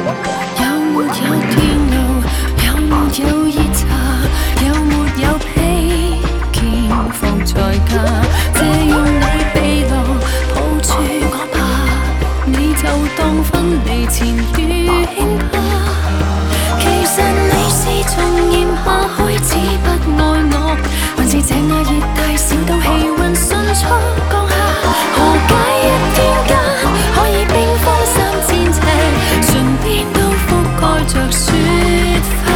有沒有電路？有沒有熱茶？有沒有披肩放在家？借用你臂膀抱住我吧，你就當分離前遇輕怕。其實你是從炎夏開始不愛我，還是這亞熱帶小島氣溫迅速降下？何解一天間可以冰封3000尺，唇邊都覆蓋着雪花？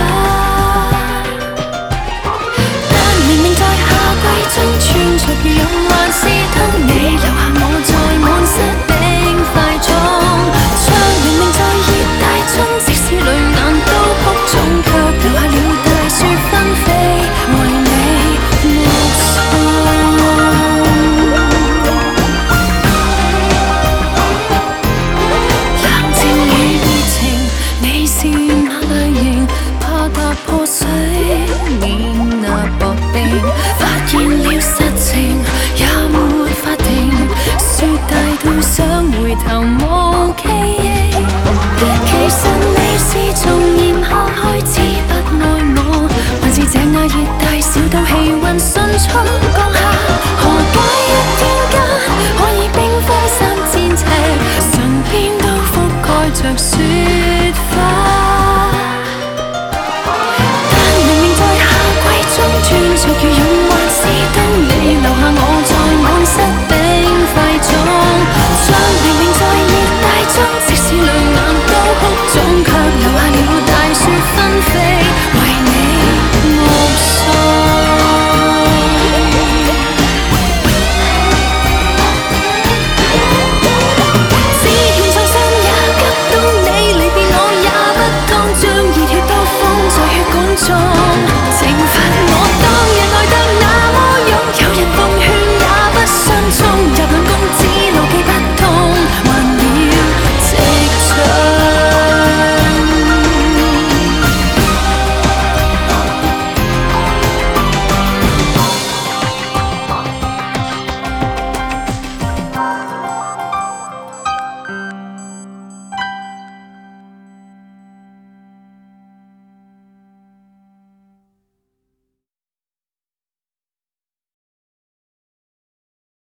但明明在夏季中穿着羽絨，還是